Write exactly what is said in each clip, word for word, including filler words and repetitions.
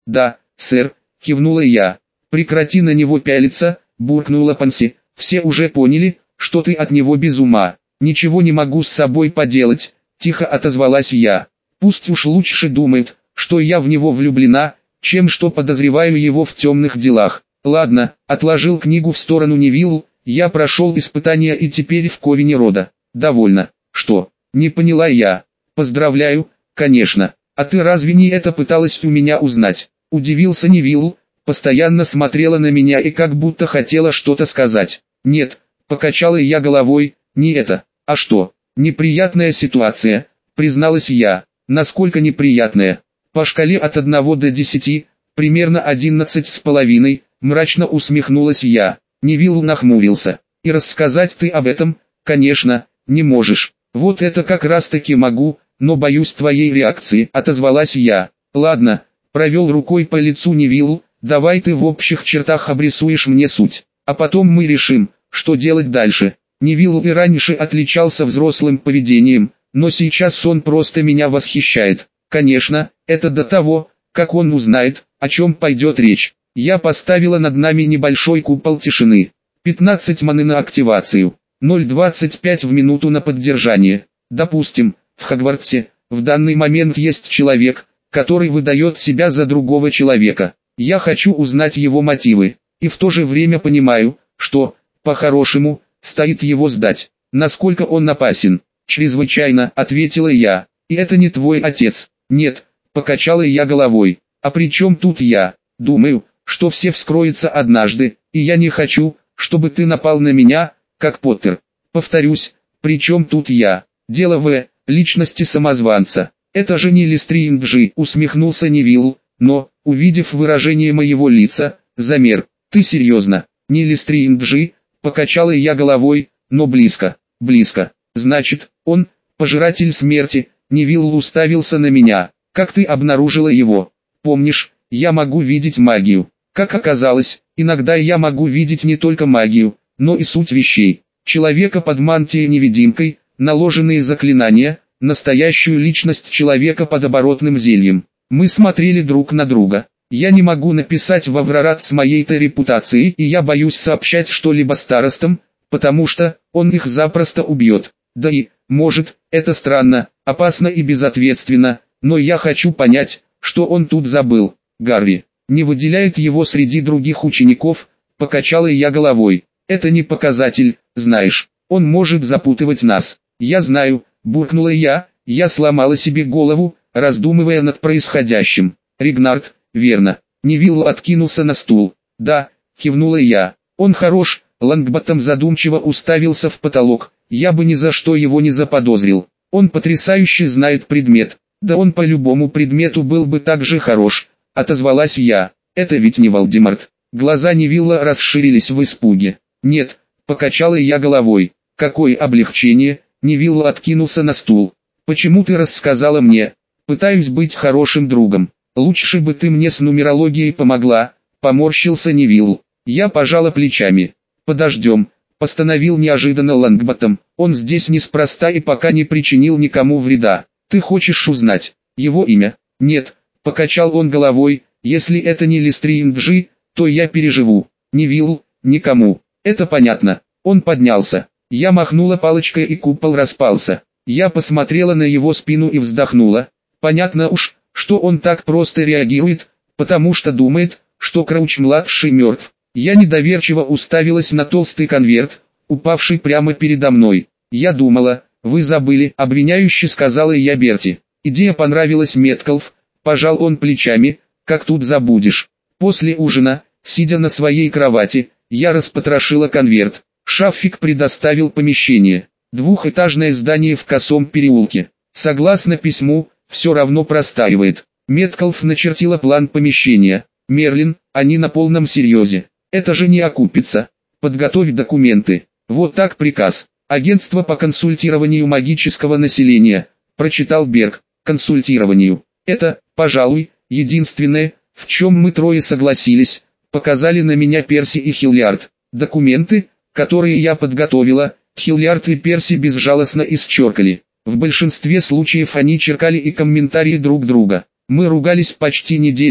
Да, сэр, кивнула я. Прекрати на него пялиться, буркнула Панси. Все уже поняли, что ты от него без ума. Ничего не могу с собой поделать, тихо отозвалась я. Пусть уж лучше думает, что я в него влюблена, чем что подозреваю его в темных делах. Ладно, отложил книгу в сторону Невиллу, я прошел испытание и теперь в Ковине рода. Довольно. Что? Не поняла я. Поздравляю, конечно. А ты разве не это пыталась у меня узнать? Удивился Невилл, постоянно смотрела на меня и как будто хотела что-то сказать. Нет, покачала я головой, не это. А что? Неприятная ситуация, призналась я. Насколько неприятная? По шкале от одного до десяти, примерно одиннадцать с половиной, мрачно усмехнулась я. Невилл нахмурился. И рассказать ты об этом, конечно, не можешь. Вот это как раз таки могу, но боюсь твоей реакции, отозвалась я. Ладно, провел рукой по лицу Невиллу, давай ты в общих чертах обрисуешь мне суть, а потом мы решим, что делать дальше. Невилл и раньше отличался взрослым поведением, но сейчас он просто меня восхищает. Конечно, это до того, как он узнает, о чем пойдет речь. Я поставила над нами небольшой купол тишины. пятнадцать маны на активацию, ноль двадцать пять в минуту на поддержание. Допустим, в Хогвартсе, в данный момент есть человек, который выдает себя за другого человека. Я хочу узнать его мотивы, и в то же время понимаю, что, по-хорошему, стоит его сдать. Насколько он опасен? Чрезвычайно, ответила я. И это не твой отец. Нет, покачала я головой. А при чем тут я? Думаю, что все вскроется однажды, и я не хочу, чтобы ты напал на меня, как Поттер. Повторюсь, при чем тут я? Дело в личности самозванца. Это же не Лестринджи, усмехнулся Невилл, но, увидев выражение моего лица, замер. Ты серьезно? Не Лестринджи? Покачала я головой, но близко, близко. Значит, он, пожиратель смерти. Невилл уставился на меня. Как ты обнаружила его? Помнишь, я могу видеть магию. Как оказалось, иногда я могу видеть не только магию, но и суть вещей. Человека под мантией-невидимкой, наложенные заклинания, настоящую личность человека под оборотным зельем. Мы смотрели друг на друга. Я не могу написать в Аврорат с моей-то репутацией, и я боюсь сообщать что-либо старостам, потому что он их запросто убьет. Да и, может, это странно, опасно и безответственно, но я хочу понять, что он тут забыл. Гарри не выделяет его среди других учеников, покачала я головой. Это не показатель, знаешь, он может запутывать нас. Я знаю, буркнула я, я сломала себе голову, раздумывая над происходящим. Ригнард, верно. Невилл откинулся на стул. Да, кивнула я. Он хорош. Лонгботтом задумчиво уставился в потолок. Я бы ни за что его не заподозрил. Он потрясающе знает предмет. Да он по любому предмету был бы так же хорош, отозвалась я. Это ведь не Волдеморт. Глаза Невилла расширились в испуге. Нет, покачала я головой. Какое облегчение. Невилл откинулся на стул. Почему ты рассказала мне? Пытаюсь быть хорошим другом. Лучше бы ты мне с нумерологией помогла, поморщился Невилл. Я пожала плечами. Подождем, постановил неожиданно Лонгботтом. Он здесь неспроста и пока не причинил никому вреда. Ты хочешь узнать его имя? Нет, покачал он головой. Если это не Лестринджи, то я переживу. Невилл, никому. Это понятно. Он поднялся. Я махнула палочкой и купол распался. Я посмотрела на его спину и вздохнула. Понятно уж, что он так просто реагирует, потому что думает, что Крауч-младший мертв. Я недоверчиво уставилась на толстый конверт, упавший прямо передо мной. Я думала, вы забыли, обвиняюще сказала я Берти. Идея понравилась Меткалф, пожал он плечами, как тут забудешь. После ужина, сидя на своей кровати, я распотрошила конверт. Шаффик предоставил помещение. Двухэтажное здание в косом переулке. Согласно письму, все равно простаивает. Меткалф начертила план помещения. Мерлин, они на полном серьезе. Это же не окупится. Подготовь документы. Вот так приказ. Агентство по консультированию магического населения. Прочитал Берг. Консультированию. Это, пожалуй, единственное, в чем мы трое согласились. Показали на меня Перси и Хиллиард. Документы, которые я подготовила, Хиллиард и Перси безжалостно исчеркали. В большинстве случаев они черкали и комментарии друг друга. Мы ругались почти неделю,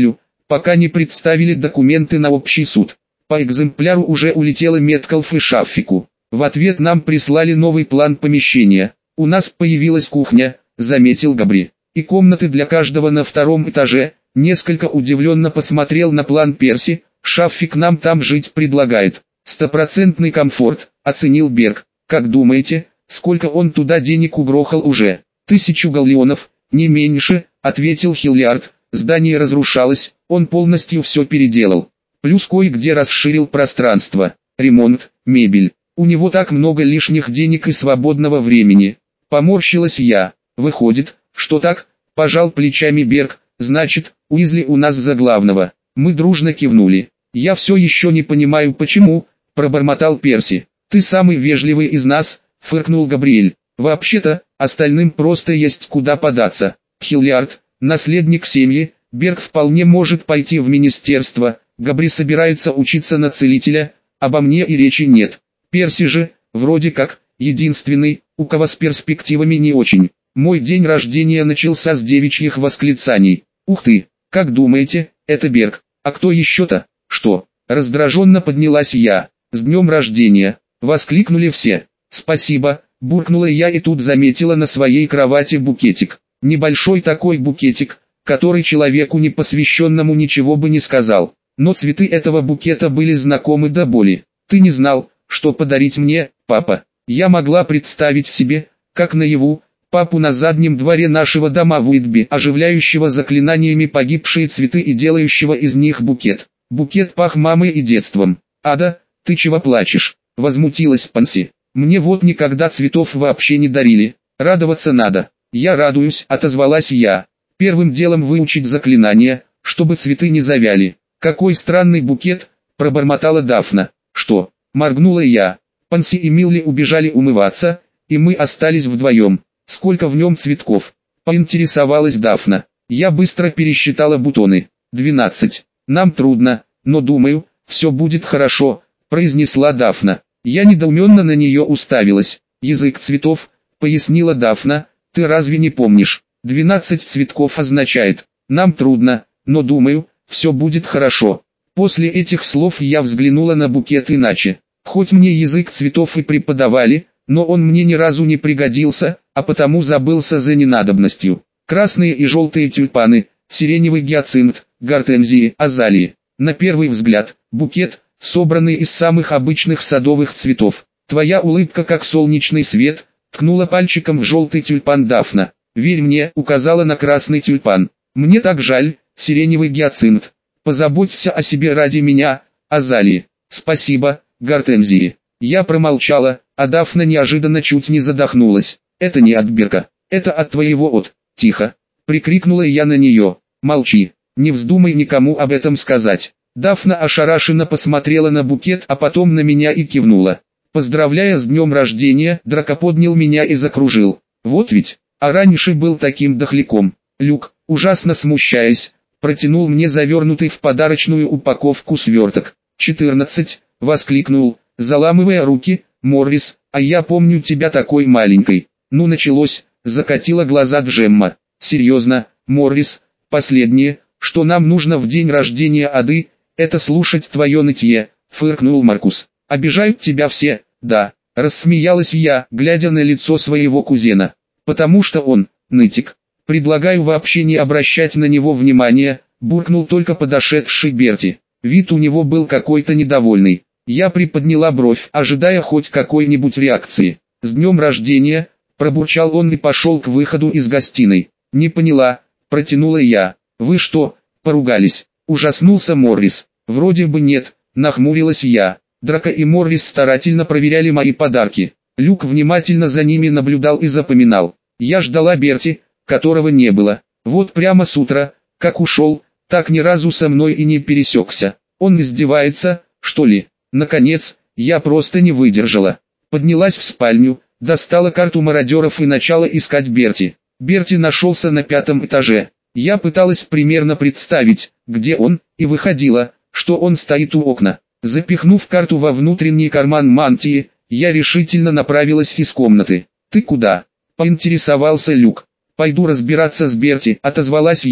пока не представили документы на общий суд. По экземпляру уже улетела Меткалф и Шаффику. В ответ нам прислали новый план помещения. У нас появилась кухня, заметил Габри, и комнаты для каждого на втором этаже. Несколько удивленно посмотрел на план Перси. Шаффик нам там жить предлагает. Стопроцентный комфорт, оценил Берг. Как думаете, сколько он туда денег угрохал уже? Тысячу галлеонов, не меньше, ответил Хиллиард. Здание разрушалось, он полностью все переделал. Плюс кое-где расширил пространство. Ремонт, мебель. У него так много лишних денег и свободного времени. Поморщилась я. Выходит, что так, пожал плечами Берг. Значит, Уизли у нас за главного. Мы дружно кивнули. Я все еще не понимаю почему, пробормотал Перси. Ты самый вежливый из нас, фыркнул Габриэль. Вообще-то, остальным просто есть куда податься. Хиллиард, наследник семьи, Берг вполне может пойти в министерство. Габри собирается учиться на целителя, обо мне и речи нет. Перси же, вроде как, единственный, у кого с перспективами не очень. Мой день рождения начался с девичьих восклицаний. Ух ты, как думаете, это Берг? А кто еще-то? Что? Раздраженно поднялась я. С днем рождения! Воскликнули все. Спасибо, буркнула я и тут заметила на своей кровати букетик. Небольшой такой букетик, который человеку непосвященному ничего бы не сказал. Но цветы этого букета были знакомы до боли. Ты не знал, что подарить мне, папа? Я могла представить себе, как наяву, папу на заднем дворе нашего дома в Уитби, оживляющего заклинаниями погибшие цветы и делающего из них букет. Букет пах мамой и детством. Ада, ты чего плачешь? Возмутилась Панси. Мне вот никогда цветов вообще не дарили. Радоваться надо. Я радуюсь, отозвалась я. Первым делом выучить заклинания, чтобы цветы не завяли. Какой странный букет, пробормотала Дафна. Что? Моргнула я. Панси и Милли убежали умываться, и мы остались вдвоем. Сколько в нем цветков? Поинтересовалась Дафна. Я быстро пересчитала бутоны. Двенадцать. Нам трудно, но думаю, все будет хорошо, произнесла Дафна. Я недоуменно на нее уставилась. Язык цветов, пояснила Дафна, ты разве не помнишь? Двенадцать цветков означает, нам трудно, но думаю, все будет хорошо. После этих слов я взглянула на букет иначе. Хоть мне язык цветов и преподавали, но он мне ни разу не пригодился, а потому забылся за ненадобностью. Красные и желтые тюльпаны, сиреневый гиацинт, гортензии, азалии. На первый взгляд, букет, собранный из самых обычных садовых цветов. Твоя улыбка как солнечный свет, ткнула пальчиком в желтый тюльпан Дафна. Верь мне, указала на красный тюльпан. Мне так жаль, сиреневый гиацинт. Позаботься о себе ради меня, азалии. Спасибо, гортензии. Я промолчала, а Дафна неожиданно чуть не задохнулась. Это не от Берга, это от твоего от. Тихо, прикрикнула я на нее. Молчи, не вздумай никому об этом сказать. Дафна ошарашенно посмотрела на букет, а потом на меня и кивнула. Поздравляя с днем рождения, Драко поднял меня и закружил. Вот ведь, а раньше был таким дохляком. Люк, ужасно смущаясь, протянул мне завернутый в подарочную упаковку сверток. четырнадцать, воскликнул, заламывая руки, Моррис, а я помню тебя такой маленькой. Ну началось, закатила глаза Джемма. Серьезно, Моррис, последнее, что нам нужно в день рождения Ады, это слушать твое нытье, фыркнул Маркус. Обижают тебя все, да, рассмеялась я, глядя на лицо своего кузена. Потому что он, нытик. Предлагаю вообще не обращать на него внимания, буркнул только подошедший Берти. Вид у него был какой-то недовольный. Я приподняла бровь, ожидая хоть какой-нибудь реакции. «С днем рождения!» – пробурчал он и пошел к выходу из гостиной. «Не поняла», – протянула я. «Вы что, поругались?» – ужаснулся Моррис. «Вроде бы нет», – нахмурилась я. Драко и Моррис старательно проверяли мои подарки. Люк внимательно за ними наблюдал и запоминал. Я ждала Берти, которого не было. Вот прямо с утра, как ушел, так ни разу со мной и не пересекся. Он издевается, что ли? Наконец, я просто не выдержала. Поднялась в спальню, достала карту мародеров и начала искать Берти. Берти нашелся на пятом этаже. Я пыталась примерно представить, где он, и выходила, что он стоит у окна. Запихнув карту во внутренний карман мантии, я решительно направилась из комнаты. «Ты куда?» – поинтересовался Люк. «Пойду разбираться с Берти», – отозвалась я,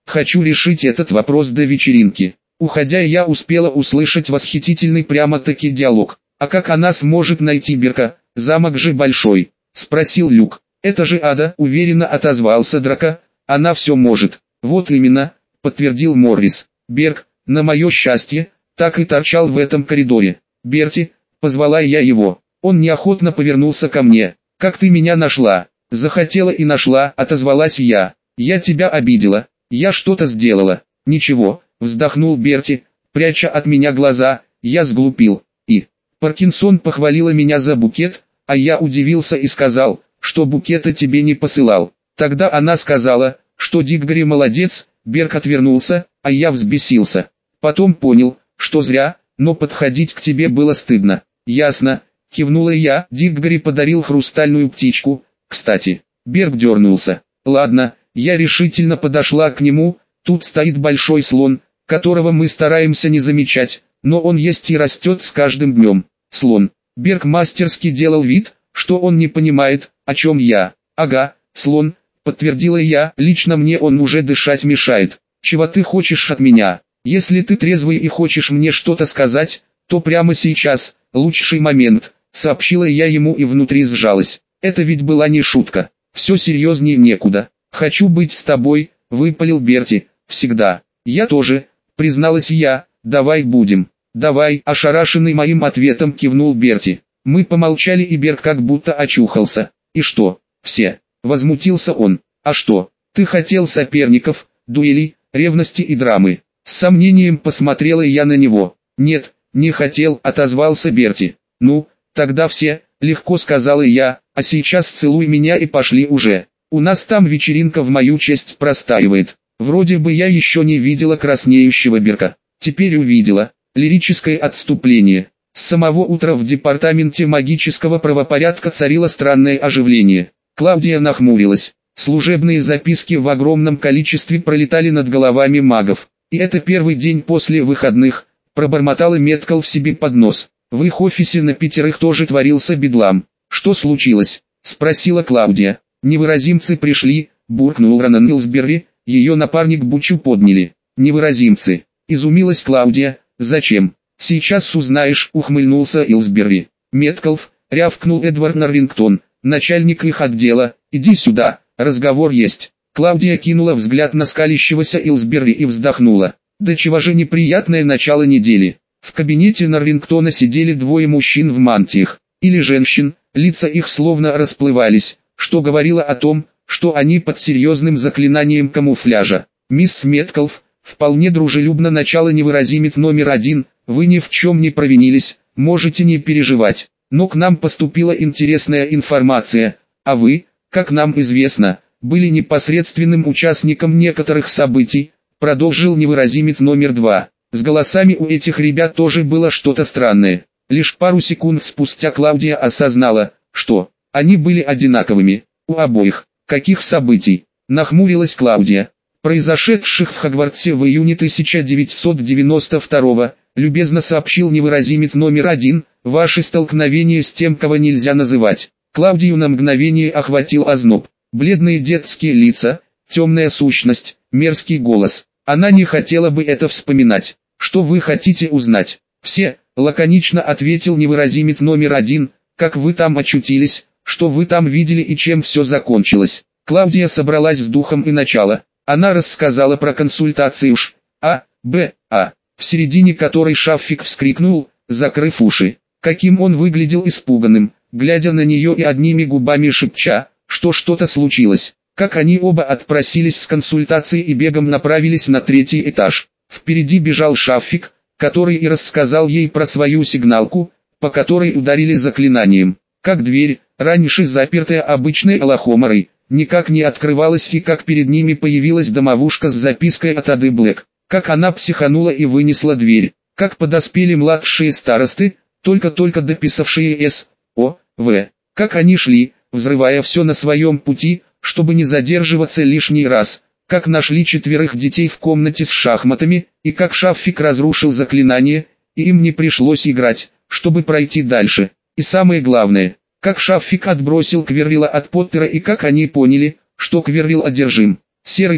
Хочу решить этот вопрос до вечеринки. Уходя, я успела услышать восхитительный прямо-таки диалог. А как она сможет найти Берка? Замок же большой, спросил Люк. Это же Ада, уверенно отозвался Драко. Она все может. Вот именно, подтвердил Моррис. Берк, на мое счастье, так и торчал в этом коридоре. Берти, позвала я его. Он неохотно повернулся ко мне. Как ты меня нашла? Захотела и нашла, отозвалась я. Я тебя обидела. Я что-то сделала. Ничего, вздохнул Берти, пряча от меня глаза. Я сглупил. И Паркинсон похвалила меня за букет, а я удивился и сказал, что букета тебе не посылал. Тогда она сказала, что Диггори молодец. Берк отвернулся, а я взбесился. Потом понял, что зря, но подходить к тебе было стыдно. Ясно, кивнула я. Диггори подарил хрустальную птичку. Кстати, Берк дернулся. Ладно, я решительно подошла к нему. Тут стоит большой слон, которого мы стараемся не замечать, но он есть и растет с каждым днем. Слон. Берк мастерски делал вид, что он не понимает, о чем я. Ага, слон, подтвердила я. Лично мне он уже дышать мешает. Чего ты хочешь от меня? Если ты трезвый и хочешь мне что-то сказать, то прямо сейчас, лучший момент, сообщила я ему и внутри сжалась. Это ведь была не шутка. Все серьезнее некуда. Хочу быть с тобой, выпалил Берти. Всегда. Я тоже, призналась я. Давай будем. Давай, ошарашенный моим ответом кивнул Берти. Мы помолчали, и Берк как будто очухался. И что? Все. Возмутился он. А что? Ты хотел соперников, дуэлей, ревности и драмы. С сомнением посмотрела я на него. Нет, не хотел, отозвался Берти. Ну, тогда все, легко сказала я, а сейчас целуй меня и пошли уже. У нас там вечеринка в мою честь простаивает. Вроде бы я еще не видела краснеющего Берка. Теперь увидела. Лирическое отступление. С самого утра в департаменте магического правопорядка царило странное оживление. Клаудия нахмурилась. Служебные записки в огромном количестве пролетали над головами магов. И это первый день после выходных, пробормотала Меткал в себе под нос. В их офисе на пятерых тоже творился бедлам. Что случилось? Спросила Клаудия. Невыразимцы пришли, буркнул Ронан Илсберри, ее напарник Бучу подняли. Невыразимцы. Изумилась Клаудия. Зачем? Сейчас узнаешь, ухмыльнулся Илсберри. Меткалф, рявкнул Эдвард Норрингтон, начальник их отдела, иди сюда, разговор есть. Клаудия кинула взгляд на скалящегося Илсберри и вздохнула. Да чего же неприятное начало недели. В кабинете Норрингтона сидели двое мужчин в мантиях, или женщин, лица их словно расплывались, что говорило о том, что они под серьезным заклинанием камуфляжа. Мисс Меткалф, вполне дружелюбно начала невыразимец номер один, вы ни в чем не провинились, можете не переживать. Но к нам поступила интересная информация, а вы, как нам известно, были непосредственным участником некоторых событий, продолжил невыразимец номер два. С голосами у этих ребят тоже было что-то странное. Лишь пару секунд спустя Клаудия осознала, что они были одинаковыми, у обоих. Каких событий? Нахмурилась Клаудия. Произошедших в Хогвартсе в июне тысяча девятьсот девяносто второго, любезно сообщил невыразимец номер один, ваше столкновение с тем, кого нельзя называть. Клаудию на мгновение охватил озноб. Бледные детские лица, темная сущность, мерзкий голос. Она не хотела бы это вспоминать. Что вы хотите узнать? Все, лаконично ответил невыразимец номер один, как вы там очутились, что вы там видели и чем все закончилось. Клаудия собралась с духом и начала. Она рассказала про консультацию Ш, А, Б, А, в середине которой Шаффик вскрикнул, закрыв уши. Каким он выглядел испуганным, глядя на нее и одними губами шепча, что что-то случилось. Как они оба отпросились с консультации и бегом направились на третий этаж. Впереди бежал Шаффик, который и рассказал ей про свою сигналку, по которой ударили заклинанием. Как дверь, раньше запертая обычной лохоморой, никак не открывалась, и как перед ними появилась домовушка с запиской от Ады Блэк. Как она психанула и вынесла дверь. Как подоспели младшие старосты, только-только дописавшие С, О, В. Как они шли, взрывая все на своем пути, чтобы не задерживаться лишний раз. Как нашли четверых детей в комнате с шахматами, и как Шаффик разрушил заклинание, и им не пришлось играть, чтобы пройти дальше. И самое главное, как Шаффик отбросил Квиррилла от Поттера и как они поняли, что Квиррилл одержим. Серый дым,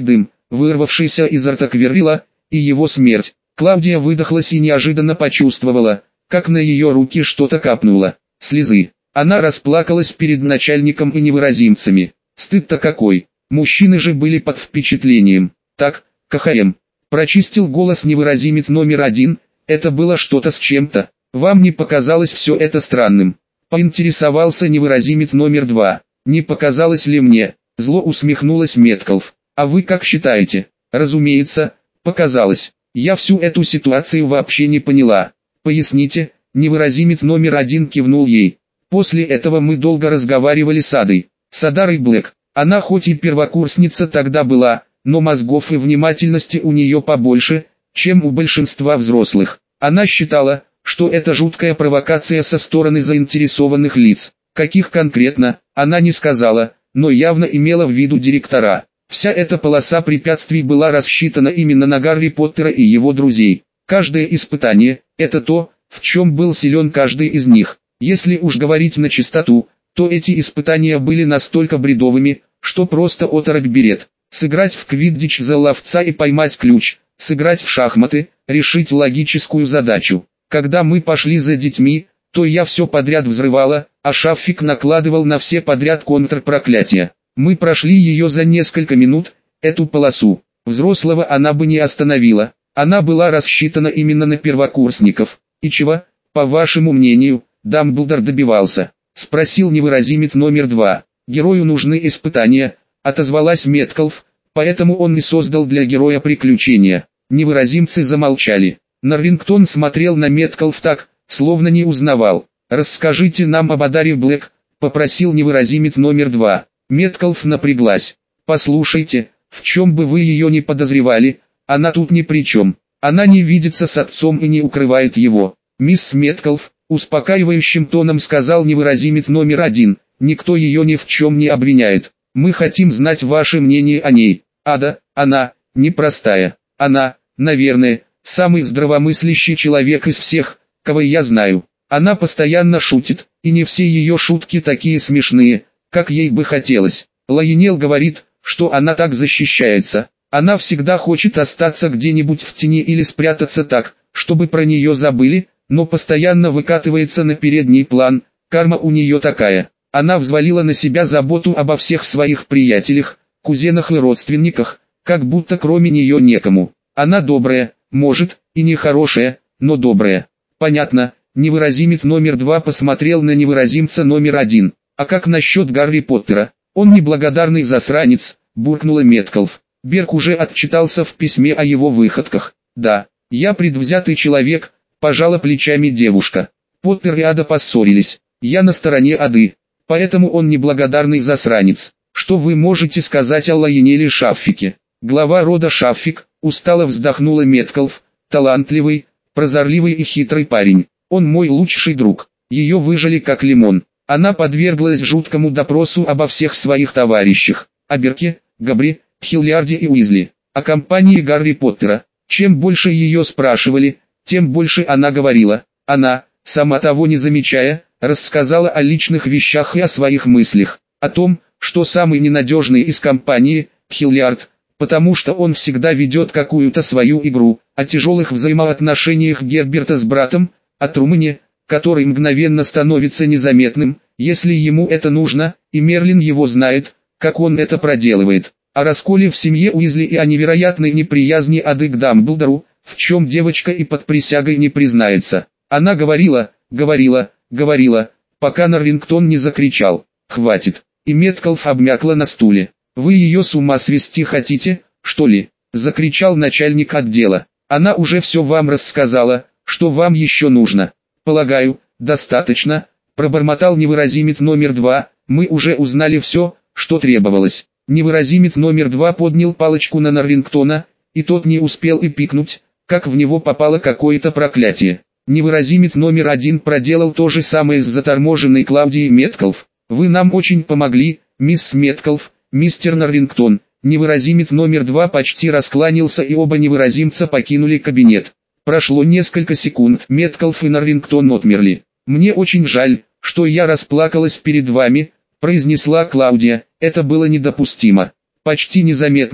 вырвавшийся изо рта Квирла, и его смерть. Клаудия выдохлась и неожиданно почувствовала, как на ее руки что-то капнуло. Слезы. Она расплакалась перед начальником и невыразимцами. Стыд-то какой. Мужчины же были под впечатлением. Так, КХМ. Прочистил голос невыразимец номер один. Это было что-то с чем-то. Вам не показалось все это странным? Поинтересовался невыразимец номер два. Не показалось ли мне? Зло усмехнулась Меткалф. А вы как считаете? Разумеется, показалось. Я всю эту ситуацию вообще не поняла. Поясните, невыразимец номер один кивнул ей. После этого мы долго разговаривали с Адой. С Адарой Блэк. Она хоть и первокурсница тогда была, но мозгов и внимательности у нее побольше, чем у большинства взрослых. Она считала, что это жуткая провокация со стороны заинтересованных лиц. Каких конкретно, она не сказала, но явно имела в виду директора. Вся эта полоса препятствий была рассчитана именно на Гарри Поттера и его друзей. Каждое испытание – это то, в чем был силен каждый из них. Если уж говорить на чистоту, то эти испытания были настолько бредовыми, что просто оторопь берет. Сыграть в квиддич за ловца и поймать ключ, сыграть в шахматы, решить логическую задачу. Когда мы пошли за детьми, то я все подряд взрывала, а Шаффик накладывал на все подряд контрпроклятия. Мы прошли ее за несколько минут, эту полосу. Взрослого она бы не остановила, она была рассчитана именно на первокурсников. И чего, по вашему мнению, Дамблдор добивался? Спросил невыразимец номер два. Герою нужны испытания, отозвалась Меткалф, поэтому он и создал для героя приключения. Невыразимцы замолчали. Норрингтон смотрел на Меткалф так, словно не узнавал. «Расскажите нам об Адаре Блэк», — попросил невыразимец номер два. Меткалф напряглась. «Послушайте, в чем бы вы ее не подозревали, она тут ни при чем. Она не видится с отцом и не укрывает его». «Мисс Меткалф», — успокаивающим тоном сказал невыразимец номер один, — «никто ее ни в чем не обвиняет. Мы хотим знать ваше мнение о ней. Ада, она, непростая. Она, наверное, самый здравомыслящий человек из всех, кого я знаю. Она постоянно шутит, и не все ее шутки такие смешные, как ей бы хотелось. Лайонел говорит, что она так защищается. Она всегда хочет остаться где-нибудь в тени или спрятаться так, чтобы про нее забыли, но постоянно выкатывается на передний план. Карма у нее такая. Она взвалила на себя заботу обо всех своих приятелях, кузенах и родственниках, как будто кроме нее некому. Она добрая, может, и не хорошая, но добрая. Понятно, невыразимец номер два посмотрел на невыразимца номер один. А как насчет Гарри Поттера? Он неблагодарный засранец, буркнула Меткалф. Берг уже отчитался в письме о его выходках. Да, я предвзятый человек, пожала плечами девушка. Поттер и Ада поссорились. Я на стороне Ады. Поэтому он неблагодарный засранец. Что вы можете сказать о Лайонеле Шаффике? Глава рода Шаффик, устало вздохнула Меткалф, талантливый, прозорливый и хитрый парень. Он мой лучший друг. Ее выжали как лимон. Она подверглась жуткому допросу обо всех своих товарищах. О Берке, Габри, Хиллиарде и Уизли. О компании Гарри Поттера. Чем больше ее спрашивали, тем больше она говорила. Она, сама того не замечая, рассказала о личных вещах и о своих мыслях. О том, что самый ненадежный из компании – Хиллиард, потому что он всегда ведет какую-то свою игру. О тяжелых взаимоотношениях Герберта с братом, о Трумане, который мгновенно становится незаметным, если ему это нужно, и Мерлин его знает, как он это проделывает. О расколе в семье Уизли и о невероятной неприязни Ады к Дамблдору, в чем девочка и под присягой не признается. Она говорила, говорила, говорила, пока Норрингтон не закричал: «Хватит!» И Меткалф обмякла на стуле. «Вы ее с ума свести хотите, что ли?» — закричал начальник отдела. «Она уже все вам рассказала, что вам еще нужно?» «Полагаю, достаточно», — пробормотал невыразимец номер два, «мы уже узнали все, что требовалось». Невыразимец номер два поднял палочку на Норрингтона, и тот не успел и пикнуть, как в него попало какое-то проклятие. Невыразимец номер один проделал то же самое с заторможенной Клаудией Меткалф. «Вы нам очень помогли, мисс Меткалф, мистер Норрингтон». Невыразимец номер два почти раскланялся, и оба невыразимца покинули кабинет. Прошло несколько секунд, Меткалф и Норрингтон отмерли. «Мне очень жаль, что я расплакалась перед вами», — произнесла Клаудия. «Это было недопустимо». Почти незаметно,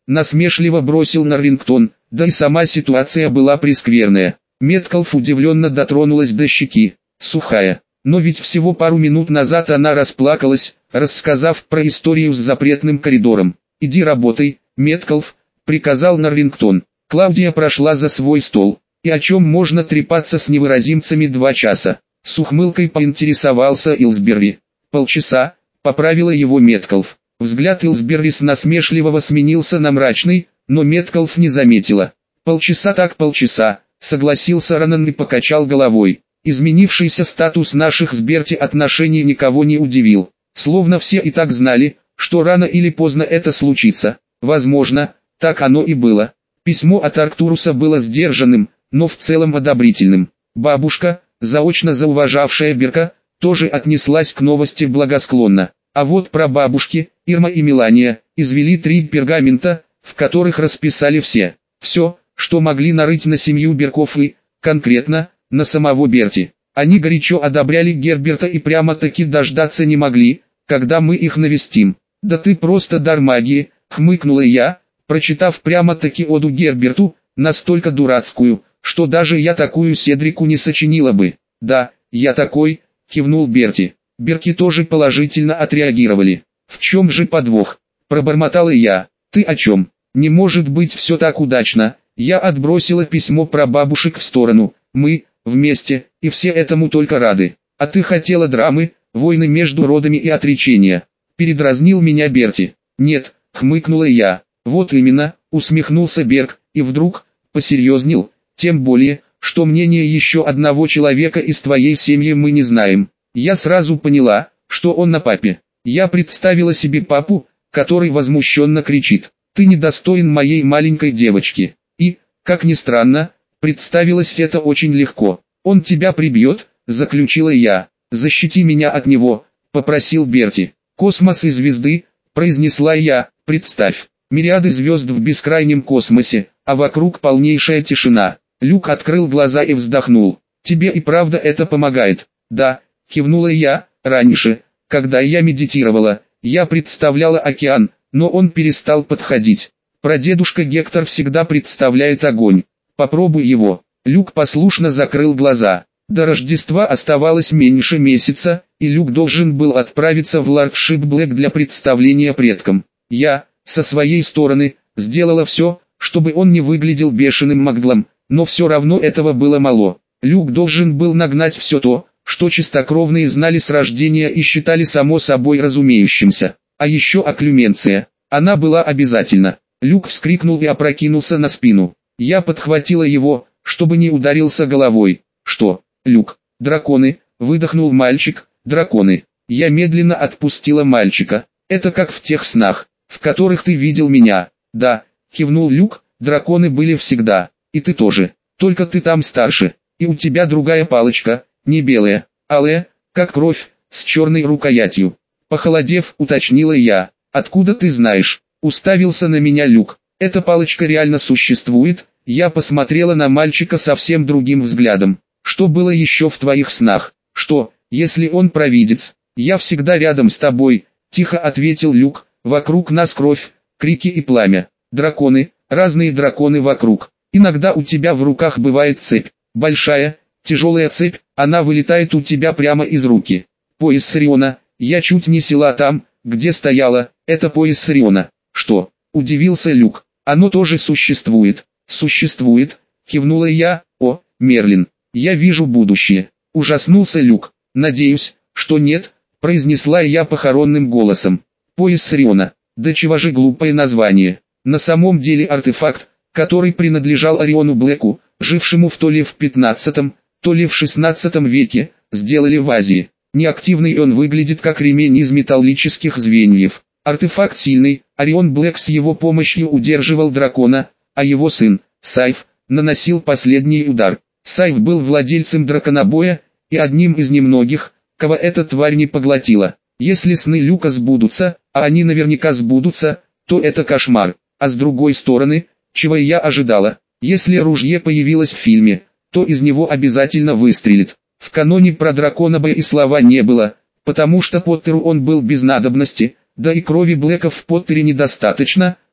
насмешливо бросил Норрингтон, да и сама ситуация была прескверная. Меткалф удивленно дотронулась до щеки, сухая. Но ведь всего пару минут назад она расплакалась, рассказав про историю с запретным коридором. «Иди работай, Меткалф», — приказал Норрингтон. Клаудия прошла за свой стол. «И о чем можно трепаться с невыразимцами два часа?» С ухмылкой поинтересовался Илсберри. «Полчаса», — поправила его Меткалф. Взгляд Илсберри с насмешливого сменился на мрачный, но Меткалф не заметила. «Полчаса так полчаса», — согласился Ронан и покачал головой. Изменившийся статус наших с Берти отношений никого не удивил. Словно все и так знали, что рано или поздно это случится. Возможно, так оно и было. Письмо от Арктуруса было сдержанным, но в целом одобрительным. Бабушка, заочно зауважавшая Берка, тоже отнеслась к новости благосклонно. А вот прабабушки, Ирма и Мелания, извели три пергамента, в которых расписали все. Все, что могли нарыть на семью Берков и, конкретно, на самого Берти. Они горячо одобряли Герберта и прямо-таки дождаться не могли, когда мы их навестим. «Да ты просто дар магии», — хмыкнула я, прочитав прямо-таки оду Герберту, настолько дурацкую, что даже я такую Седрику не сочинила бы. «Да, я такой», — кивнул Берти. Берки тоже положительно отреагировали. «В чем же подвох?» — пробормотала я. «Ты о чем? Не может быть все так удачно». Я отбросила письмо про бабушек в сторону. «Мы, вместе, и все этому только рады. А ты хотела драмы, войны между родами и отречения». Передразнил меня Берти. «Нет», — хмыкнула я. «Вот именно», — усмехнулся Берг, и вдруг, посерьезнел, «тем более, что мнение еще одного человека из твоей семьи мы не знаем». Я сразу поняла, что он на папе. Я представила себе папу, который возмущенно кричит: «Ты недостоин моей маленькой девочки». И, как ни странно, представилось это очень легко. «Он тебя прибьет», — заключила я. «Защити меня от него», — попросил Берти. «Космос и звезды», — произнесла я. «Представь, мириады звезд в бескрайнем космосе, а вокруг полнейшая тишина». Люк открыл глаза и вздохнул. «Тебе и правда это помогает?» «Да», — кивнула я. «Раньше, когда я медитировала, я представляла океан, но он перестал подходить. Прадедушка Гектор всегда представляет огонь. Попробуй его». Люк послушно закрыл глаза. До Рождества оставалось меньше месяца, и Люк должен был отправиться в Лордшип Блэк для представления предкам. Я, со своей стороны, сделала все, чтобы он не выглядел бешеным маглом, но все равно этого было мало. Люк должен был нагнать все то, что чистокровные знали с рождения и считали само собой разумеющимся. А еще окклюменция. Она была обязательна. Люк вскрикнул и опрокинулся на спину. Я подхватила его, чтобы не ударился головой. «Что, Люк, драконы?» — выдохнул мальчик. «Драконы». Я медленно отпустила мальчика. «Это как в тех снах, в которых ты видел меня». «Да», — кивнул Люк, — «драконы были всегда. И ты тоже. Только ты там старше. И у тебя другая палочка, не белая, алая, как кровь, с черной рукоятью». Похолодев, уточнила я. «Откуда ты знаешь?» — уставился на меня Люк. «Эта палочка реально существует?» Я посмотрела на мальчика совсем другим взглядом. «Что было еще в твоих снах?» «Что, если он провидец?» «Я всегда рядом с тобой», — тихо ответил Люк. «Вокруг нас кровь, крики и пламя. Драконы, разные драконы вокруг. Иногда у тебя в руках бывает цепь. Большая, тяжелая цепь, она вылетает у тебя прямо из руки. Пояс Сириона, я чуть не села там, где стояла, это пояс Сириона». «Что?» — удивился Люк. «Оно тоже существует». «Существует», — кивнула я. «О, Мерлин, я вижу будущее». Ужаснулся Люк. «Надеюсь, что нет», — произнесла я похоронным голосом. «Пояс Сириона. Да чего же глупое название. На самом деле артефакт, который принадлежал Ориону Блэку, жившему в то ли в пятнадцатом, то ли в шестнадцатом веке, сделали в Азии. Неактивный он выглядит как ремень из металлических звеньев. Артефакт сильный, Орион Блэк с его помощью удерживал дракона, а его сын, Сайф, наносил последний удар. Сайф был владельцем драконобоя, и одним из немногих, кого эта тварь не поглотила. Если сны Люка сбудутся, а они наверняка сбудутся, то это кошмар. А с другой стороны, чего я ожидала, если ружье появилось в фильме, то из него обязательно выстрелит. В каноне про драконобоя и слова не было, потому что Поттеру он был без надобности, да и крови Блэка в Поттере недостаточно,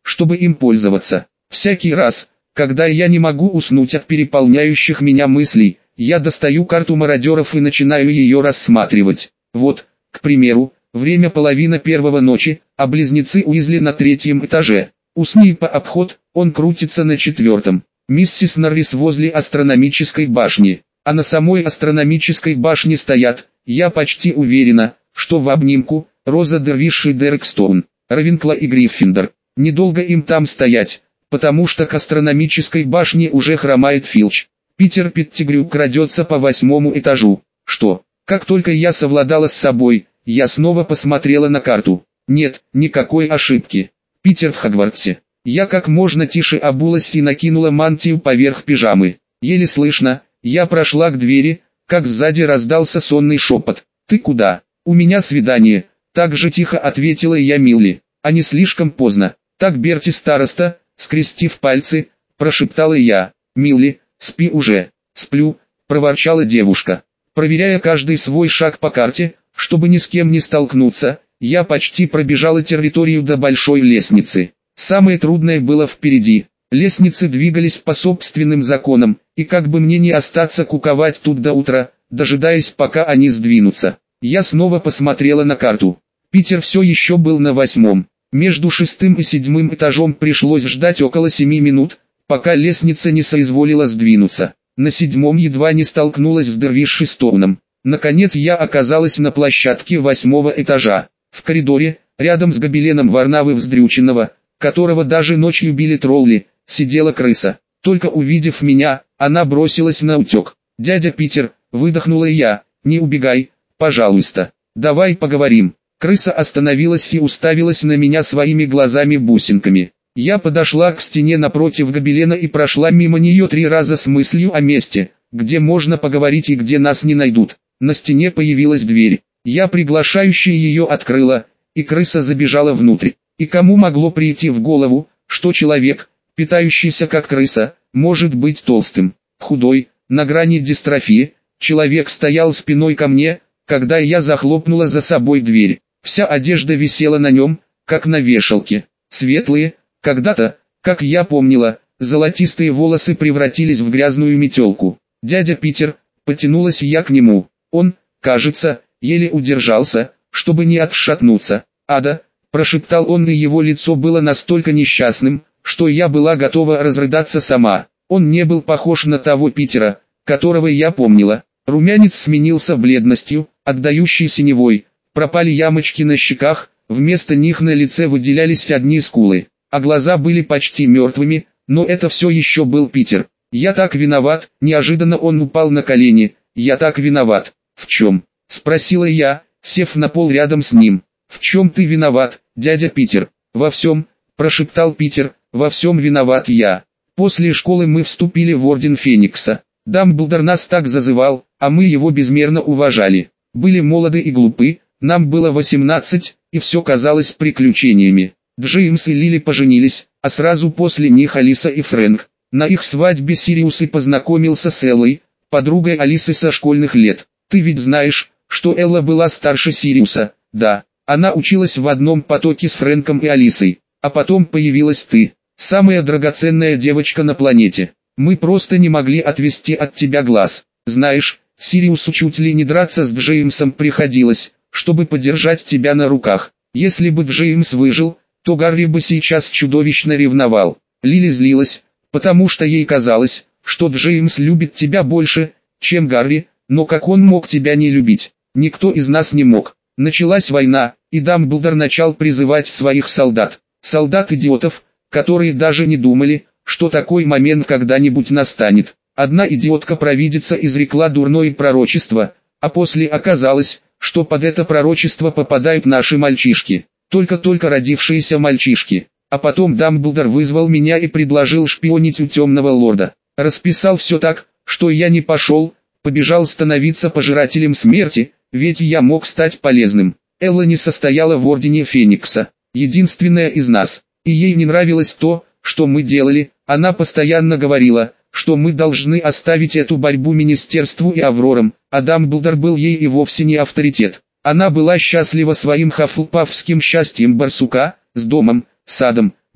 чтобы им пользоваться. Всякий раз, когда я не могу уснуть от переполняющих меня мыслей, я достаю карту мародеров и начинаю ее рассматривать. Вот, к примеру, время половина первого ночи, а близнецы Уизли на третьем этаже. У Снейпа обход, он крутится на четвертом. Миссис Норрис возле астрономической башни, а на самой астрономической башне стоят, я почти уверена, что в обнимку, Роза Дервиш и Дерек Стоун, Равенкла и Гриффиндор. Недолго им там стоять, потому что к астрономической башне уже хромает Филч. Питер Петтигрю крадется по восьмому этажу. Что? Как только я совладала с собой, я снова посмотрела на карту. Нет, никакой ошибки. Питер в Хогвартсе. Я как можно тише обулась и накинула мантию поверх пижамы. Еле слышно, я прошла к двери, как сзади раздался сонный шепот. «Ты куда?» «У меня свидание», — так же тихо ответила я Милли. «А не слишком поздно?» «Так, Берти староста», — скрестив пальцы, прошептала я. «Милли, спи уже». «Сплю», — проворчала девушка. Проверяя каждый свой шаг по карте, чтобы ни с кем не столкнуться, я почти пробежала территорию до большой лестницы. Самое трудное было впереди. Лестницы двигались по собственным законам, и как бы мне не остаться куковать тут до утра, дожидаясь пока они сдвинутся. Я снова посмотрела на карту. Питер все еще был на восьмом. Между шестым и седьмым этажом пришлось ждать около семи минут, пока лестница не соизволила сдвинуться. На седьмом едва не столкнулась с Дервиш и Стоуном. Наконец я оказалась на площадке восьмого этажа. В коридоре, рядом с гобеленом Варнавы Вздрюченного, которого даже ночью били тролли, сидела крыса. Только увидев меня, она бросилась на утек. «Дядя Питер», — выдохнула я, — «не убегай, пожалуйста. Давай поговорим». Крыса остановилась и уставилась на меня своими глазами-бусинками. Я подошла к стене напротив гобелена и прошла мимо нее три раза с мыслью о месте, где можно поговорить и где нас не найдут. На стене появилась дверь. Я приглашающе ее открыла, и крыса забежала внутрь. И кому могло прийти в голову, что человек, питающийся как крыса, может быть толстым, худой, на грани дистрофии? Человек стоял спиной ко мне, когда я захлопнула за собой дверь. Вся одежда висела на нем, как на вешалке. Светлые, когда-то, как я помнила, золотистые волосы превратились в грязную метелку. «Дядя Питер», потянулась я к нему. Он, кажется, еле удержался, чтобы не отшатнуться. «Ада», прошептал он, и его лицо было настолько несчастным, что я была готова разрыдаться сама. Он не был похож на того Питера, которого я помнила. Румянец сменился бледностью, отдающей синевой. Пропали ямочки на щеках, вместо них на лице выделялись одни скулы, а глаза были почти мертвыми, но это все еще был Питер. «Я так виноват», неожиданно он упал на колени. «Я так виноват». «В чем?» — спросила я, сев на пол рядом с ним. «В чем ты виноват, дядя Питер?» «Во всем», — прошептал Питер, — «во всем виноват я. После школы мы вступили в Орден Феникса. Дамблдор нас так зазывал, а мы его безмерно уважали. Были молоды и глупы, нам было восемнадцать, и все казалось приключениями. Джеймс и Лили поженились, а сразу после них Алиса и Фрэнк. На их свадьбе Сириус и познакомился с Эллой, подругой Алисы со школьных лет. Ты ведь знаешь, что Элла была старше Сириуса?» «Да, она училась в одном потоке с Фрэнком и Алисой. А потом появилась ты, самая драгоценная девочка на планете. Мы просто не могли отвести от тебя глаз. Знаешь, Сириусу чуть ли не драться с Джеймсом приходилось, чтобы подержать тебя на руках. Если бы Джеймс выжил, то Гарри бы сейчас чудовищно ревновал». Лили злилась, потому что ей казалось, что Джеймс любит тебя больше, чем Гарри, но как он мог тебя не любить? Никто из нас не мог. Началась война, и Дамблдор начал призывать своих солдат. Солдат-идиотов, которые даже не думали, что такой момент когда-нибудь настанет. Одна идиотка-провидица изрекла дурное пророчество, а после оказалось, что под это пророчество попадают наши мальчишки. Только-только родившиеся мальчишки. А потом Дамблдор вызвал меня и предложил шпионить у Темного Лорда. Расписал все так, что я не пошел, побежал становиться пожирателем смерти, ведь я мог стать полезным. Элла не состояла в Ордене Феникса, единственная из нас, и ей не нравилось то, что мы делали. Она постоянно говорила, что мы должны оставить эту борьбу Министерству и Аврорам, а Дамблдор был ей и вовсе не авторитет. Она была счастлива своим хафлпафским счастьем барсука, с домом, садом,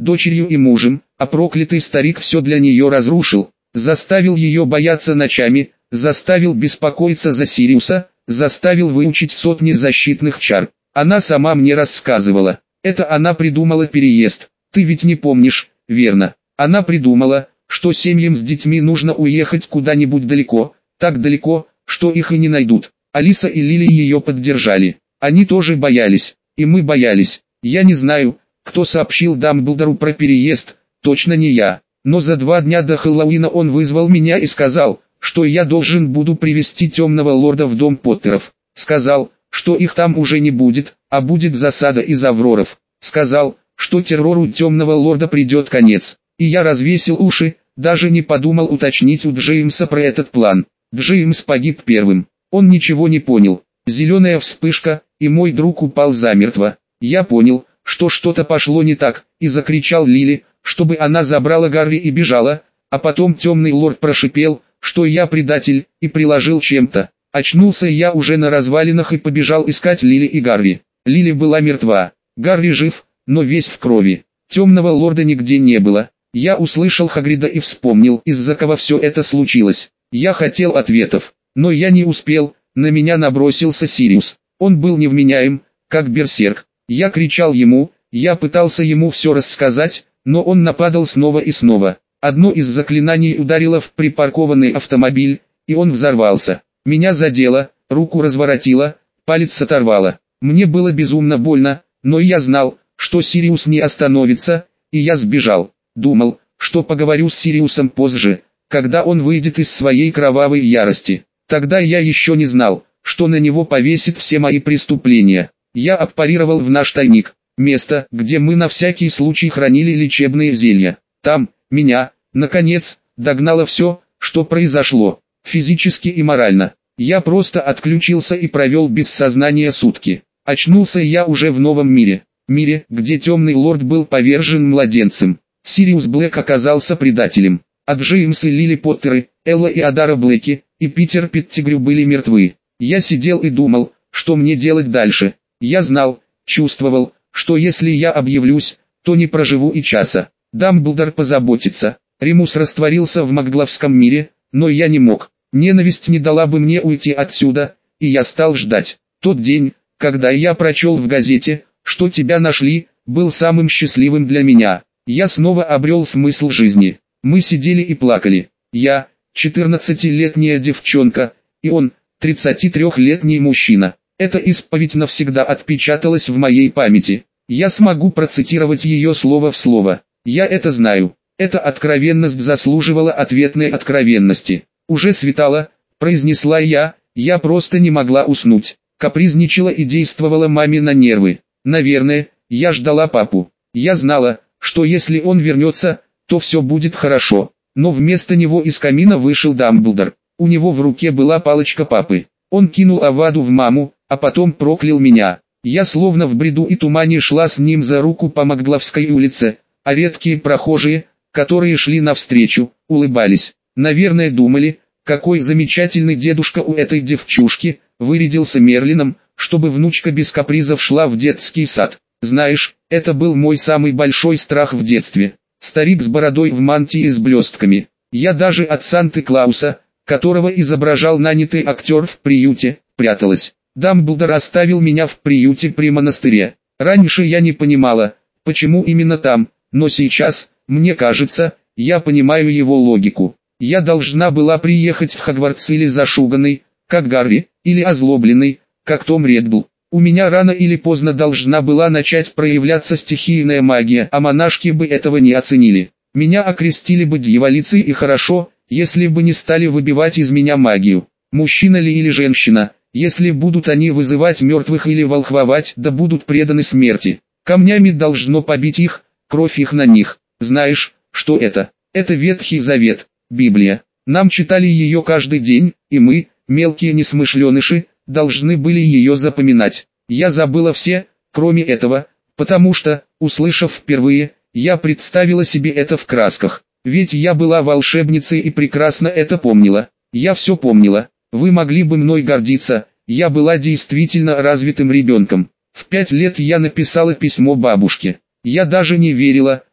дочерью и мужем, а проклятый старик все для нее разрушил, заставил ее бояться ночами, заставил беспокоиться за Сириуса, заставил выучить сотни защитных чар. Она сама мне рассказывала. Это она придумала переезд. Ты ведь не помнишь, верно? Она придумала, что семьям с детьми нужно уехать куда-нибудь далеко, так далеко, что их и не найдут. Алиса и Лили ее поддержали. Они тоже боялись, и мы боялись. Я не знаю, кто сообщил Дамблдору про переезд, точно не я. Но за два дня до Хэллоуина он вызвал меня и сказал, что я должен буду привести Темного Лорда в дом Поттеров. Сказал, что их там уже не будет, а будет засада из Авроров. Сказал, что террору Темного Лорда придет конец. И я развесил уши, даже не подумал уточнить у Джеймса про этот план. Джеймс погиб первым. Он ничего не понял. Зеленая вспышка, и мой друг упал замертво. Я понял, что что-то пошло не так, и закричал Лили, чтобы она забрала Гарри и бежала, а потом Темный Лорд прошипел, что я предатель, и приложил чем-то. Очнулся я уже на развалинах и побежал искать Лили и Гарри. Лили была мертва, Гарри жив, но весь в крови. Темного Лорда нигде не было. Я услышал Хагрида и вспомнил, из-за кого все это случилось. Я хотел ответов, но я не успел, на меня набросился Сириус. Он был невменяем, как берсерк. Я кричал ему, я пытался ему все рассказать, но он нападал снова и снова. Одно из заклинаний ударило в припаркованный автомобиль, и он взорвался. Меня задело, руку разворотило, палец оторвало. Мне было безумно больно, но я знал, что Сириус не остановится, и я сбежал. Думал, что поговорю с Сириусом позже, когда он выйдет из своей кровавой ярости. Тогда я еще не знал, что на него повесит все мои преступления. Я аппарировал в наш тайник, место, где мы на всякий случай хранили лечебные зелья. Там, меня, наконец, догнало все, что произошло, физически и морально. Я просто отключился и провел без сознания сутки. Очнулся я уже в новом мире, мире, где Темный Лорд был повержен младенцем. Сириус Блэк оказался предателем, а Джеймс и Лили Поттеры, Элла и Адара Блэки, и Питер Петтигрю были мертвы. Я сидел и думал, что мне делать дальше. Я знал, чувствовал, что если я объявлюсь, то не проживу и часа. Дамблдор позаботится. Ремус растворился в магловском мире, но я не мог. Ненависть не дала бы мне уйти отсюда, и я стал ждать. Тот день, когда я прочел в газете, что тебя нашли, был самым счастливым для меня. Я снова обрел смысл жизни. Мы сидели и плакали. Я, четырнадцатилетняя девчонка, и он, тридцатитрёхлетний мужчина. Эта исповедь навсегда отпечаталась в моей памяти. Я смогу процитировать ее слово в слово. Я это знаю. Эта откровенность заслуживала ответной откровенности. Уже светало, произнесла я, я просто не могла уснуть. Капризничала и действовала маме на нервы. Наверное, я ждала папу. Я знала, что если он вернется, то все будет хорошо. Но вместо него из камина вышел Дамблдор. У него в руке была палочка папы. Он кинул Аваду в маму, а потом проклял меня. Я словно в бреду и тумане шла с ним за руку по Магловской улице, а редкие прохожие, которые шли навстречу, улыбались. Наверное, думали, какой замечательный дедушка у этой девчушки, вырядился Мерлином, чтобы внучка без капризов шла в детский сад. Знаешь, это был мой самый большой страх в детстве. Старик с бородой в мантии с блестками. Я даже от Санты-Клауса, которого изображал нанятый актер в приюте, пряталась. Дамблдор оставил меня в приюте при монастыре. Раньше я не понимала, почему именно там, но сейчас, мне кажется, я понимаю его логику. Я должна была приехать в Хогвартс или зашуганный, как Гарри, или озлобленный, как Том Реддл. У меня рано или поздно должна была начать проявляться стихийная магия, а монашки бы этого не оценили. Меня окрестили бы дьяволицей, и хорошо, если бы не стали выбивать из меня магию. Мужчина ли или женщина, если будут они вызывать мертвых или волхвовать, да будут преданы смерти. Камнями должно побить их, кровь их на них. Знаешь, что это? Это Ветхий Завет, Библия. Нам читали ее каждый день, и мы, мелкие несмышленыши, должны были ее запоминать. Я забыла все, кроме этого, потому что, услышав впервые, я представила себе это в красках. Ведь я была волшебницей и прекрасно это помнила. Я все помнила. Вы могли бы мной гордиться, я была действительно развитым ребенком. В пять лет я написала письмо бабушке. Я даже не верила,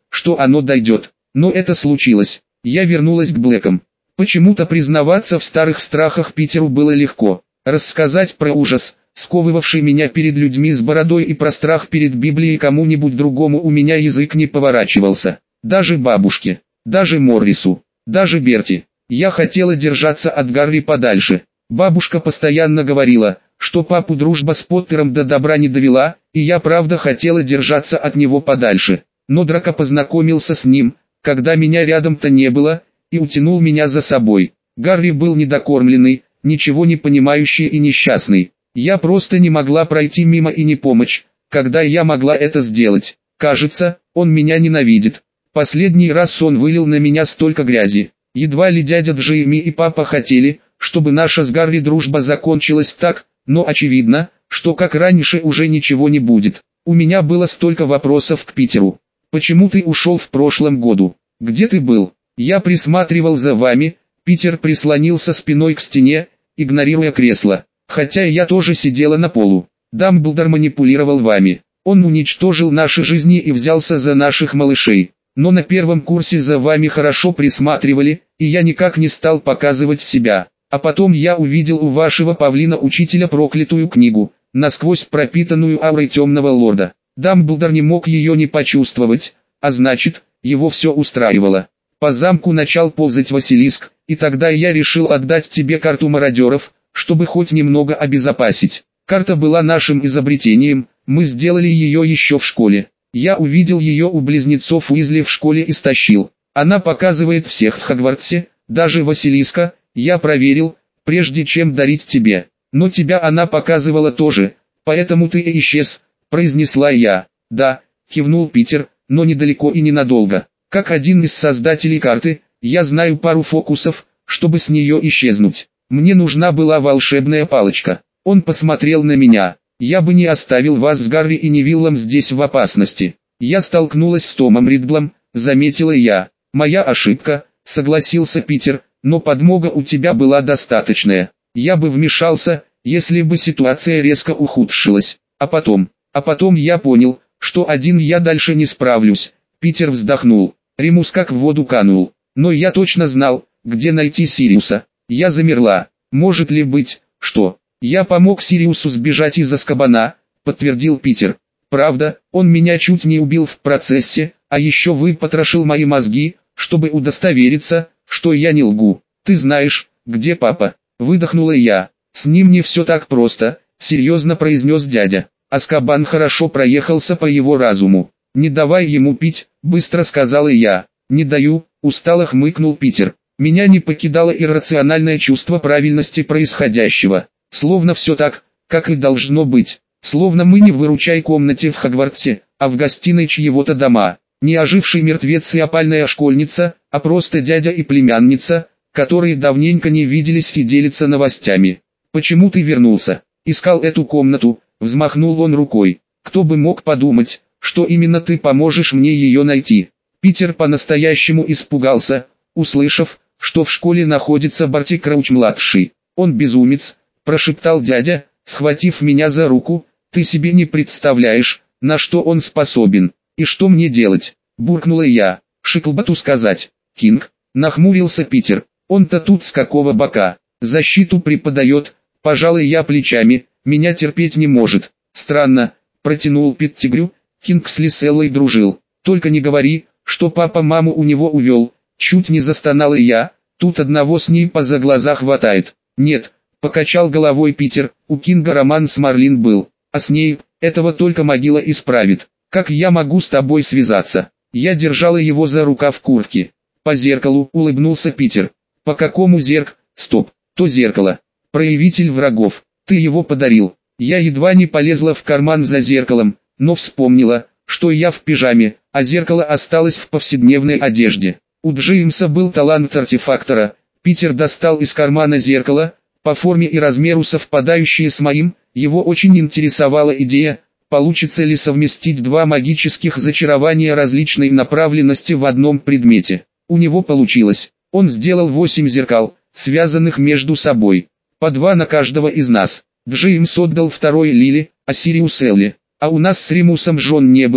что оно дойдет. Но это случилось. Я вернулась к Блэкам. Почему-то признаваться в старых страхах Питеру было легко. Рассказать про ужас, сковывавший меня перед людьми с бородой, и про страх перед Библией кому-нибудь другому у меня язык не поворачивался. Даже бабушке, даже Моррису, даже Берти. Я хотела держаться от Гарри подальше. Бабушка постоянно говорила, что папу дружба с Поттером до добра не довела, и я правда хотела держаться от него подальше. Но Драко познакомился с ним, когда меня рядом-то не было, и утянул меня за собой. Гарри был недокормленный, ничего не понимающий и несчастный. Я просто не могла пройти мимо и не помочь, когда я могла это сделать. Кажется, он меня ненавидит. Последний раз он вылил на меня столько грязи. Едва ли дядя Джейми и папа хотели, чтобы наша с Гарри дружба закончилась так, но очевидно, что как раньше уже ничего не будет. У меня было столько вопросов к Питеру. Почему ты ушел в прошлом году? Где ты был? Я присматривал за вами. Питер прислонился спиной к стене, игнорируя кресло. Хотя я тоже сидела на полу. Дамблдор манипулировал вами. Он уничтожил наши жизни и взялся за наших малышей. Но на первом курсе за вами хорошо присматривали, и я никак не стал показывать себя. А потом я увидел у вашего павлина-учителя проклятую книгу, насквозь пропитанную аурой темного лорда. Дамблдор не мог ее не почувствовать, а значит, его все устраивало. По замку начал ползать Василиск, и тогда я решил отдать тебе карту мародеров, чтобы хоть немного обезопасить. Карта была нашим изобретением, мы сделали ее еще в школе. Я увидел ее у близнецов Уизли в школе и стащил. Она показывает всех в Хогвартсе, даже Василиска, я проверил, прежде чем дарить тебе. Но тебя она показывала тоже, поэтому ты и исчез, произнесла я. Да, кивнул Питер, но недалеко и ненадолго. Как один из создателей карты, я знаю пару фокусов, чтобы с нее исчезнуть. Мне нужна была волшебная палочка. Он посмотрел на меня. Я бы не оставил вас с Гарри и Невиллом здесь в опасности. Я столкнулась с Томом Риддлом, заметила я. Моя ошибка, согласился Питер, но подмога у тебя была достаточная. Я бы вмешался, если бы ситуация резко ухудшилась. А потом, а потом я понял, что один я дальше не справлюсь. Питер вздохнул. Ремус как в воду канул. Но я точно знал, где найти Сириуса. Я замерла. Может ли быть, что... «Я помог Сириусу сбежать из Азкабана», — подтвердил Питер. «Правда, он меня чуть не убил в процессе, а еще выпотрошил мои мозги, чтобы удостовериться, что я не лгу. Ты знаешь, где папа?» — выдохнула я. «С ним не все так просто», — серьезно произнес дядя. «Азкабан хорошо проехался по его разуму. Не давай ему пить», — быстро сказала я. «Не даю», — устало хмыкнул Питер. «Меня не покидало иррациональное чувство правильности происходящего. Словно все так, как и должно быть. Словно мы не в выручай комнате в Хогвартсе, а в гостиной чьего-то дома. Не оживший мертвец и опальная школьница, а просто дядя и племянница, которые давненько не виделись и делятся новостями. Почему ты вернулся? Искал эту комнату», — взмахнул он рукой. «Кто бы мог подумать, что именно ты поможешь мне ее найти?» Питер по-настоящему испугался, услышав, что в школе находится Барти Крауч-младший. «Он безумец», — прошептал дядя, схватив меня за руку. «Ты себе не представляешь, на что он способен. И что мне делать?» — буркнула я. «Шиклбату сказать». «Кинг», — нахмурился Питер. «Он-то тут с какого бока? Защиту преподает». Пожалуй, я плечами, меня терпеть не может. «Странно», — протянул Петтигрю. «Кинг с Лиселлой дружил. Только не говори, что папа маму у него увел». Чуть не застонала я. «Тут одного с ней поза глаза хватает». «Нет», — покачал головой Питер, — «у Кинга роман с Марлин был, а с ней, этого только могила исправит. Как я могу с тобой связаться?» Я держала его за рукав куртки. «По зеркалу», — улыбнулся Питер. «По какому зерк? Стоп, то зеркало. Проявитель врагов. Ты его подарил». Я едва не полезла в карман за зеркалом, но вспомнила, что я в пижаме, а зеркало осталось в повседневной одежде. У Джеймса был талант артефактора. Питер достал из кармана зеркало, по форме и размеру совпадающее с моим. Его очень интересовала идея, получится ли совместить два магических зачарования различной направленности в одном предмете. У него получилось. Он сделал восемь зеркал, связанных между собой, по два на каждого из нас. Джеймс отдал второй Лили, а Сириус Элли. А у нас с Ремусом жен не было,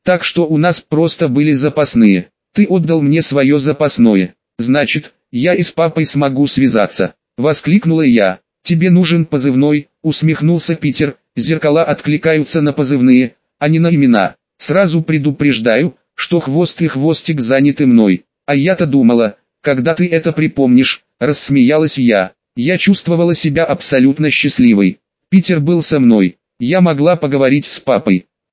Так что у нас просто были запасные. Ты отдал мне свое запасное. Значит, я и с папой смогу связаться. Воскликнула я. Тебе нужен позывной, усмехнулся Питер. Зеркала откликаются на позывные, а не на имена. Сразу предупреждаю, что хвост и хвостик заняты мной. А я-то думала, когда ты это припомнишь, рассмеялась я. Я чувствовала себя абсолютно счастливой. Питер был со мной. Я могла поговорить с папой.